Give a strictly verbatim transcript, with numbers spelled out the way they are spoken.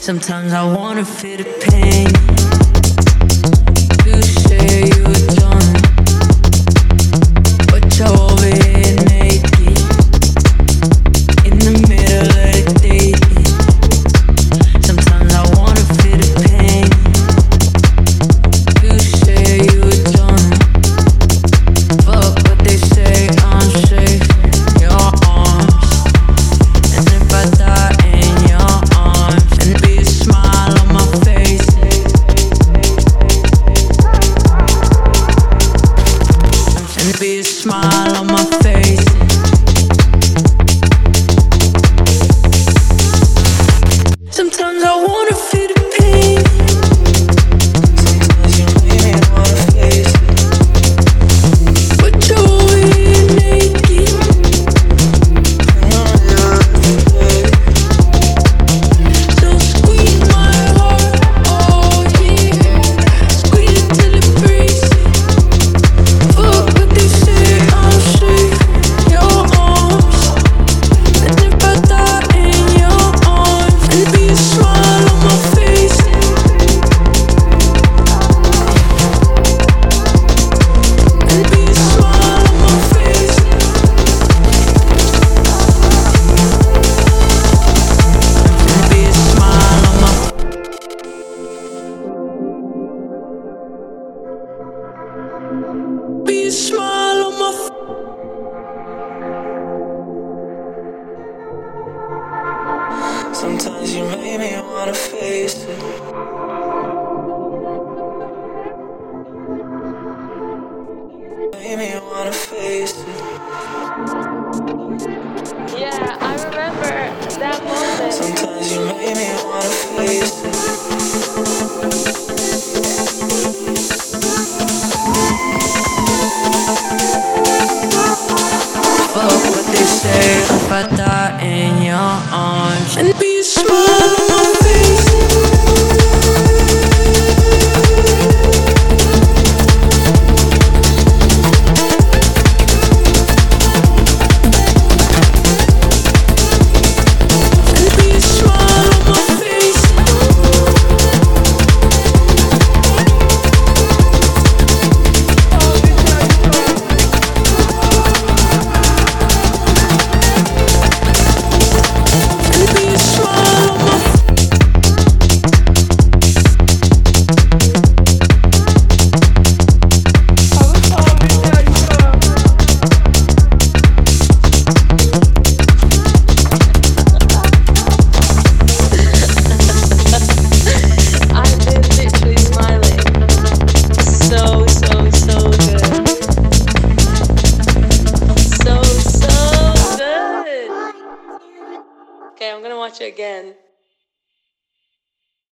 Sometimes I wanna feel the pain. You say you're done, but you're over here naked in the middle of the day. Sometimes I wanna feel the pain. You say you're done, fuck what they say, I'm safe in your arms. And if I die in your arms, and be a smile on my face. And be a smile on my face. Sometimes I wanna feel the pain. Sometimes you make me wanna face it, but you're over here naked. So squeeze my heart, oh yeah, squeeze it till it breaks. Fuck what they say, I'm safe in your arms. And if I die in your arms, and be a smile on my face. And be a smile on my face. And be a smile on my Be a smile on my face. Sometimes you make me wanna face it. Make me wanna face it. Yeah, I remember that moment. Sometimes you make me wanna face it. Fuck what they say, if I die in your arms, and be a smile on my face. And be a smile on my face. And be a smile on my face. I've been literally smiling. So, so, so good. So, so good. Okay, I'm gonna watch it again.